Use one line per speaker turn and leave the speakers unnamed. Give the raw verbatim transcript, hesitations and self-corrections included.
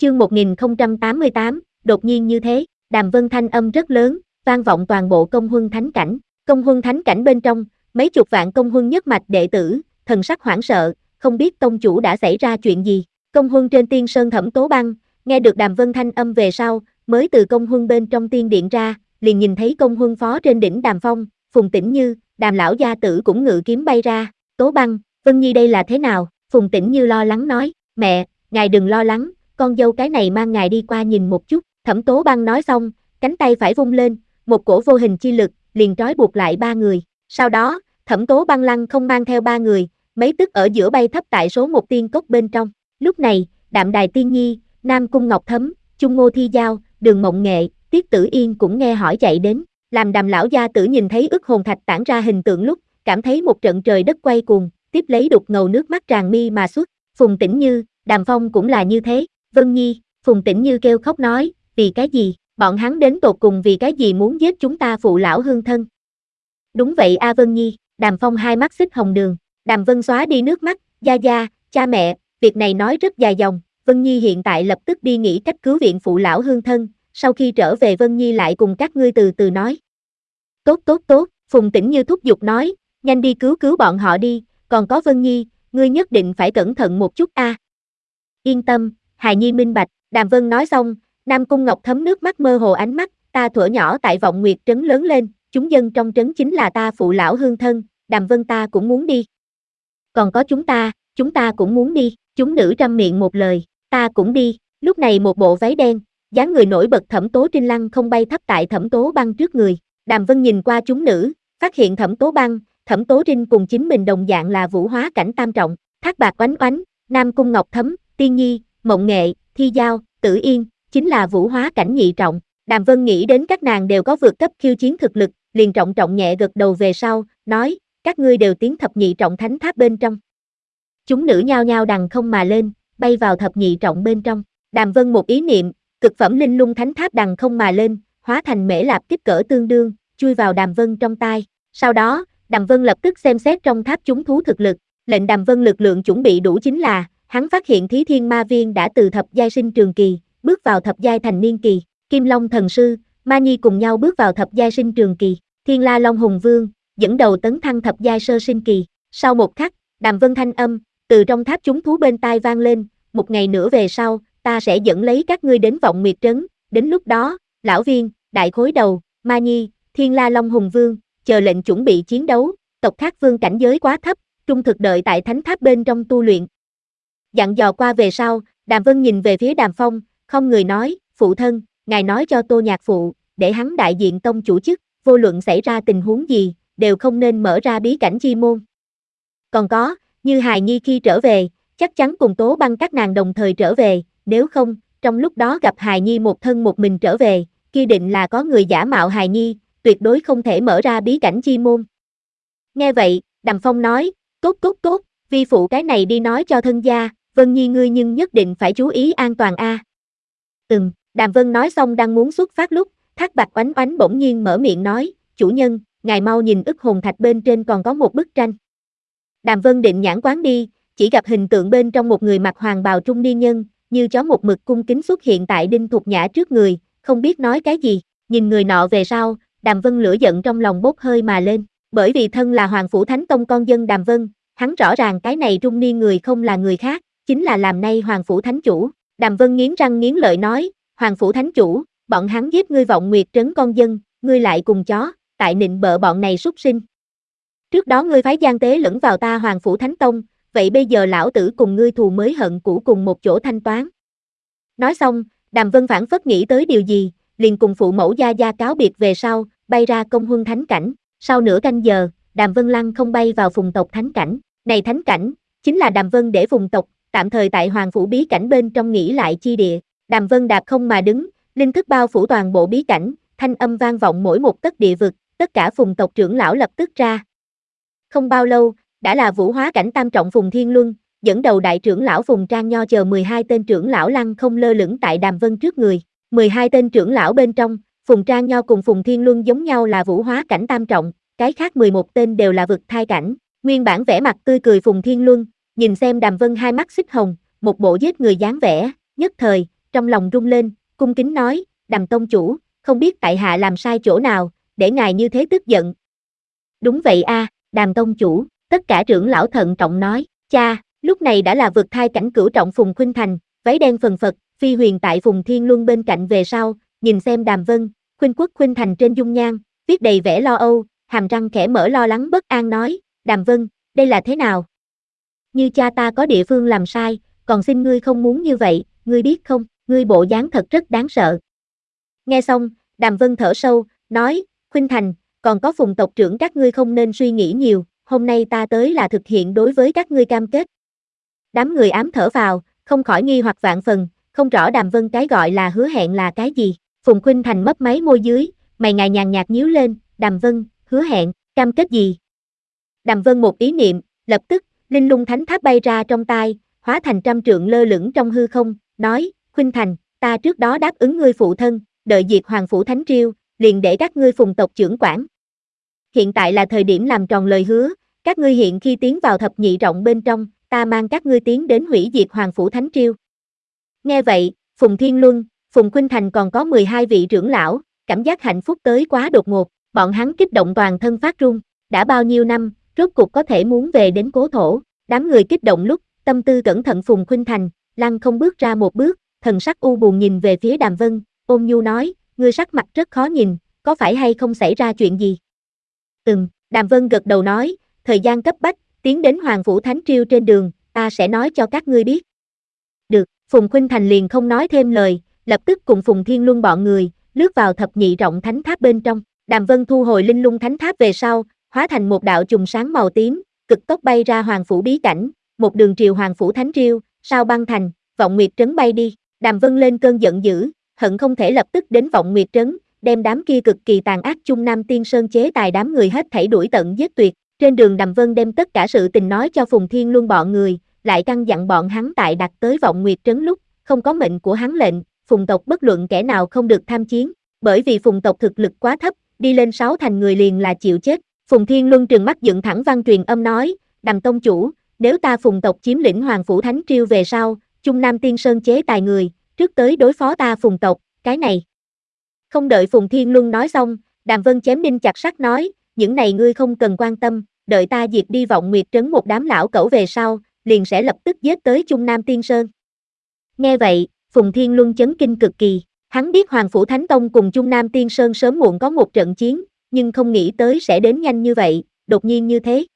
Chương một nghìn không trăm tám mươi tám, đột nhiên như thế, Đàm Vân thanh âm rất lớn, vang vọng toàn bộ công huân thánh cảnh. Công huân thánh cảnh bên trong, mấy chục vạn công huân nhất mạch đệ tử, thần sắc hoảng sợ, không biết tông chủ đã xảy ra chuyện gì. Công huân trên tiên sơn Thẩm Tố Băng, nghe được Đàm Vân thanh âm về sau, mới từ công huân bên trong tiên điện ra, liền nhìn thấy công huân phó trên đỉnh Đàm Phong, Phùng Tĩnh Như, Đàm lão gia tử cũng ngự kiếm bay ra. Tố Băng, Vân Nhi đây là thế nào? Phùng Tĩnh Như lo lắng nói, mẹ, ngài đừng lo lắng, con dâu cái này mang ngài đi qua nhìn một chút. Thẩm Tố Băng nói xong, cánh tay phải vung lên, một cổ vô hình chi lực, liền trói buộc lại ba người. Sau đó, Thẩm Tố Băng lăng không mang theo ba người, mấy tức ở giữa bay thấp tại số một tiên cốc bên trong. Lúc này, Đạm Đài Tiên Nhi, Nam Cung Ngọc Thấm, Chung Ngô Thi Giao, Đường Mộng Nghệ, Tiết Tử Yên cũng nghe hỏi chạy đến. Làm Đàm lão gia tử nhìn thấy ức hồn thạch tản ra hình tượng lúc, cảm thấy một trận trời đất quay cuồng, tiếp lấy đục ngầu nước mắt tràn mi mà xuất. Phùng Tĩnh Như, Đàm Phong cũng là như thế. Vân Nhi, Phùng Tĩnh Như kêu khóc nói, vì cái gì, bọn hắn đến tột cùng vì cái gì muốn giết chúng ta phụ lão hương thân. Đúng vậy a Vân Nhi, Đàm Phong hai mắt xích hồng đường. Đàm Vân xóa đi nước mắt, gia gia, cha mẹ, việc này nói rất dài dòng. Vân Nhi hiện tại lập tức đi nghĩ cách cứu viện phụ lão hương thân, sau khi trở về Vân Nhi lại cùng các ngươi từ từ nói. Tốt tốt tốt, Phùng Tĩnh Như thúc giục nói, nhanh đi cứu cứu bọn họ đi, còn có Vân Nhi, ngươi nhất định phải cẩn thận một chút a. Yên tâm, hài nhi minh bạch. Đàm Vân nói xong, Nam Cung Ngọc Thấm nước mắt mơ hồ ánh mắt, ta thuở nhỏ tại Vọng Nguyệt trấn lớn lên, chúng dân trong trấn chính là ta phụ lão hương thân, Đàm Vân ta cũng muốn đi. Còn có chúng ta, chúng ta cũng muốn đi, chúng nữ trăm miệng một lời, ta cũng đi. Lúc này một bộ váy đen, dáng người nổi bật Thẩm Tố Trinh lăng không bay thấp tại Thẩm Tố Băng trước người. Đàm Vân nhìn qua chúng nữ, phát hiện Thẩm Tố Băng, Thẩm Tố Trinh cùng chính mình đồng dạng là vũ hóa cảnh tam trọng, Thác Bạc Oánh Oánh, Nam Cung Ngọc Thấm, Tiên Nhi, Mộng Nghệ, Thi Giao, Tử Yên, chính là vũ hóa cảnh nhị trọng. Đàm Vân nghĩ đến các nàng đều có vượt cấp khiêu chiến thực lực, liền trọng trọng nhẹ gật đầu về sau, nói, các ngươi đều tiến thập nhị trọng thánh tháp bên trong. Chúng nữ nhao nhao đằng không mà lên, bay vào thập nhị trọng bên trong. Đàm Vân một ý niệm, cực phẩm linh lung thánh tháp đằng không mà lên, hóa thành mễ lạp kích cỡ tương đương, chui vào Đàm Vân trong tai. Sau đó, Đàm Vân lập tức xem xét trong tháp chúng thú thực lực, lệnh Đàm Vân lực lượng chuẩn bị đủ chính là, hắn phát hiện Thí Thiên Ma Viên đã từ thập giai sinh trường kỳ, bước vào thập giai thành niên kỳ, Kim Long Thần Sư, Ma Nhi cùng nhau bước vào thập giai sinh trường kỳ, Thiên La Long Hùng Vương, dẫn đầu tấn thăng thập giai sơ sinh kỳ. Sau một khắc, Đàm Vân thanh âm, từ trong tháp chúng thú bên tai vang lên, một ngày nữa về sau, ta sẽ dẫn lấy các ngươi đến Vọng Nguyệt trấn, đến lúc đó, Lão Viên, Đại Khối Đầu, Ma Nhi, Thiên La Long Hùng Vương, chờ lệnh chuẩn bị chiến đấu, tộc Thác Vương cảnh giới quá thấp, trung thực đợi tại thánh tháp bên trong tu luyện. Dặn dò qua về sau, Đàm Vân nhìn về phía Đàm Phong, không người nói, phụ thân, ngài nói cho Tô Nhạc Phụ, để hắn đại diện tông chủ chức, vô luận xảy ra tình huống gì, đều không nên mở ra bí cảnh chi môn. Còn có, như hài nhi khi trở về, chắc chắn cùng Tố Băng các nàng đồng thời trở về, nếu không, trong lúc đó gặp hài nhi một thân một mình trở về, kia định là có người giả mạo hài nhi, tuyệt đối không thể mở ra bí cảnh chi môn. Nghe vậy, Đàm Phong nói, tốt tốt tốt, vi phụ cái này đi nói cho thân gia, Vân Nhi ngươi nhưng nhất định phải chú ý an toàn a. À. Ừm, Đàm Vân nói xong đang muốn xuất phát lúc, Thác Bạc Oánh Oánh bỗng nhiên mở miệng nói, chủ nhân, ngài mau nhìn ức hồn thạch bên trên còn có một bức tranh. Đàm Vân định nhãn quán đi, chỉ gặp hình tượng bên trong một người mặc hoàng bào trung niên nhân, như chó một mực cung kính xuất hiện tại Đinh Thục Nhã trước người, không biết nói cái gì, nhìn người nọ về sau, Đàm Vân lửa giận trong lòng bốc hơi mà lên, bởi vì thân là Hoàng Phủ Thánh Tông con dân Đàm Vân, hắn rõ ràng cái này trung niên người không là người khác, chính là làm nay Hoàng Phủ Thánh Chủ. Đàm Vân nghiến răng nghiến lợi nói, Hoàng Phủ Thánh Chủ, bọn hắn giết ngươi Vọng Nguyệt trấn con dân, ngươi lại cùng chó, tại nịnh bợ bọn này súc sinh. Trước đó ngươi phái gian tế lẫn vào ta Hoàng Phủ Thánh Tông, vậy bây giờ lão tử cùng ngươi thù mới hận cũ cùng một chỗ thanh toán. Nói xong, Đàm Vân phảng phất nghĩ tới điều gì, liền cùng phụ mẫu gia gia cáo biệt về sau, bay ra công huân thánh cảnh. Sau nửa canh giờ, Đàm Vân lăng không bay vào phùng tộc thánh cảnh. Này thánh cảnh, chính là Đàm Vân để phùng tộc, tạm thời tại Hoàng Phủ bí cảnh bên trong nghỉ lại chi địa. Đàm Vân đạp không mà đứng, linh thức bao phủ toàn bộ bí cảnh, thanh âm vang vọng mỗi một tấc địa vực, tất cả phùng tộc trưởng lão lập tức ra. Không bao lâu, đã là vũ hóa cảnh tam trọng Phùng Thiên Luân, dẫn đầu đại trưởng lão Phùng Trang Nho chờ mười hai tên trưởng lão lăng không lơ lửng tại Đàm Vân trước người. mười hai tên trưởng lão bên trong, Phùng Trang Nho cùng Phùng Thiên Luân giống nhau là vũ hóa cảnh tam trọng, cái khác mười một tên đều là vực thai cảnh. Nguyên bản vẻ mặt tươi cười Phùng Thiên Luân, nhìn xem Đàm Vân hai mắt xích hồng, một bộ giết người dáng vẻ, nhất thời, trong lòng rung lên, cung kính nói, Đàm tông chủ, không biết tại hạ làm sai chỗ nào, để ngài như thế tức giận. Đúng vậy a, Đàm tông chủ, tất cả trưởng lão thận trọng nói, cha, lúc này đã là vực thai cảnh cửu trọng Phùng Khuynh Thành, váy đen phần phật, phi huyền tại Phùng Thiên Luân bên cạnh về sau, nhìn xem Đàm Vân, Khuynh Quốc Khuynh Thành trên dung nhan, viết đầy vẻ lo âu, hàm răng khẽ mở lo lắng bất an nói, Đàm Vân, đây là thế nào? Như cha ta có địa phương làm sai, còn xin ngươi không muốn như vậy, ngươi biết không, ngươi bộ dáng thật rất đáng sợ. Nghe xong, Đàm Vân thở sâu, nói, Khuynh Thành, còn có Phùng tộc trưởng các ngươi không nên suy nghĩ nhiều, hôm nay ta tới là thực hiện đối với các ngươi cam kết. Đám người ám thở vào, không khỏi nghi hoặc vạn phần, không rõ Đàm Vân cái gọi là hứa hẹn là cái gì. Phùng Khuynh Thành mấp máy môi dưới, mày ngài nhàn nhạt nhíu lên, Đàm Vân, hứa hẹn, cam kết gì? Đàm Vân một ý niệm, lập tức, linh lung thánh tháp bay ra trong tay, hóa thành trăm trượng lơ lửng trong hư không, nói, Khuynh Thành, ta trước đó đáp ứng ngươi phụ thân, đợi diệt Hoàng Phủ Thánh Triều, liền để các ngươi Phùng tộc trưởng quản. Hiện tại là thời điểm làm tròn lời hứa, các ngươi hiện khi tiến vào thập nhị trọng bên trong, ta mang các ngươi tiến đến hủy diệt Hoàng Phủ Thánh Triều. Nghe vậy, Phùng Thiên Luân, Phùng Khuynh Thành còn có mười hai vị trưởng lão, cảm giác hạnh phúc tới quá đột ngột, bọn hắn kích động toàn thân phát run, đã bao nhiêu năm, rốt cục có thể muốn về đến cố thổ, đám người kích động lúc, tâm tư cẩn thận Phùng Khuynh Thành, lăng không bước ra một bước, thần sắc u buồn nhìn về phía Đàm Vân, ôn nhu nói, ngươi sắc mặt rất khó nhìn, có phải hay không xảy ra chuyện gì? Ừm, Đàm Vân gật đầu nói, thời gian cấp bách, tiến đến Hoàng Phủ Thánh Triều trên đường, ta sẽ nói cho các ngươi biết. Được, Phùng Khuynh Thành liền không nói thêm lời, lập tức cùng Phùng Thiên Luân bọn người, lướt vào thập nhị trọng thánh tháp bên trong. Đàm Vân thu hồi linh lung thánh tháp về sau, hóa thành một đạo chùm sáng màu tím, cực tốc bay ra Hoàng Phủ bí cảnh, một đường triều Hoàng Phủ Thánh Triều, sao băng thành, Vọng Nguyệt Trấn bay đi. Đàm Vân lên cơn giận dữ, hận không thể lập tức đến Vọng Nguyệt Trấn, đem đám kia cực kỳ tàn ác Trung Nam Tiên Sơn chế tài đám người hết thảy đuổi tận giết tuyệt. Trên đường Đàm Vân đem tất cả sự tình nói cho Phùng Thiên Luân bọn người, lại căn dặn bọn hắn tại đặt tới Vọng Nguyệt Trấn lúc, không có mệnh của hắn lệnh, Phùng tộc bất luận kẻ nào không được tham chiến, bởi vì Phùng tộc thực lực quá thấp, đi lên sáu thành người liền là chịu chết. Phùng Thiên Luân trừng mắt dựng thẳng văn truyền âm nói, Đàm tông chủ, nếu ta Phùng tộc chiếm lĩnh Hoàng Phủ Thánh Triều về sau, Trung Nam Tiên Sơn chế tài người, trước tới đối phó ta Phùng tộc, cái này. Không đợi Phùng Thiên Luân nói xong, Đàm Vân chém đinh chặt sắt nói, những này ngươi không cần quan tâm, đợi ta diệt đi Vọng Nguyệt Trấn một đám lão cẩu về sau, liền sẽ lập tức giết tới Trung Nam Tiên Sơn. Nghe vậy, Phùng Thiên Luân chấn kinh cực kỳ, hắn biết Hoàng Phủ Thánh Tông cùng Trung Nam Tiên Sơn sớm muộn có một trận chiến, nhưng không nghĩ tới sẽ đến nhanh như vậy, đột nhiên như thế.